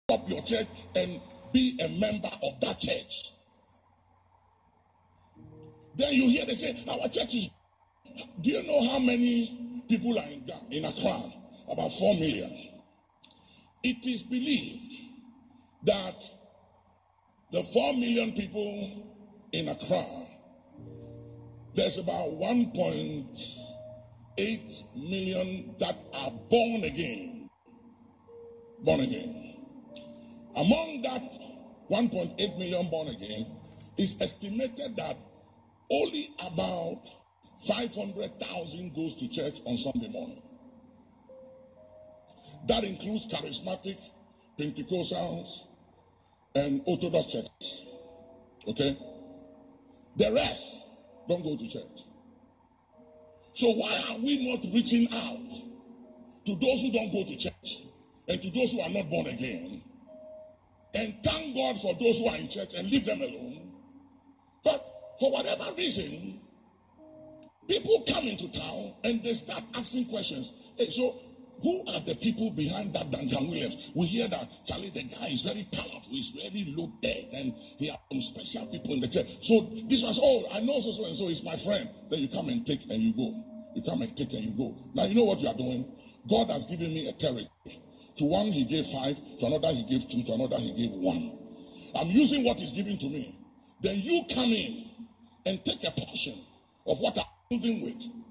up your church and be a member of that church. Then you hear they say, our church is... Do you know how many people are in Accra? About 4 million. It is believed that the 4 million people in Accra, there's about 1.8 million that are born again. Born again. Among that 1.8 million born again, it's estimated that only about 500,000 goes to church on Sunday morning. That includes charismatic, Pentecostals, and Orthodox churches. Okay? The rest don't go to church. So why are we not reaching out to those who don't go to church and to those who are not born again and thank God for those who are in church and leave them alone? But for whatever reason, people come into town and they start asking questions. Hey, so who are the people behind that Duncan Williams? We hear that, Charlie, the guy is very powerful, he's very loaded, and he has some special people in the church. So this was, I know so and so, he's my friend. Then you come and take and you go. You come and take and you go. Now you know what you are doing? God has given me a territory. To one he gave 5, to another he gave 2, to another he gave 1. I'm using what is given to me. Then you come in and take a portion of what I'm building with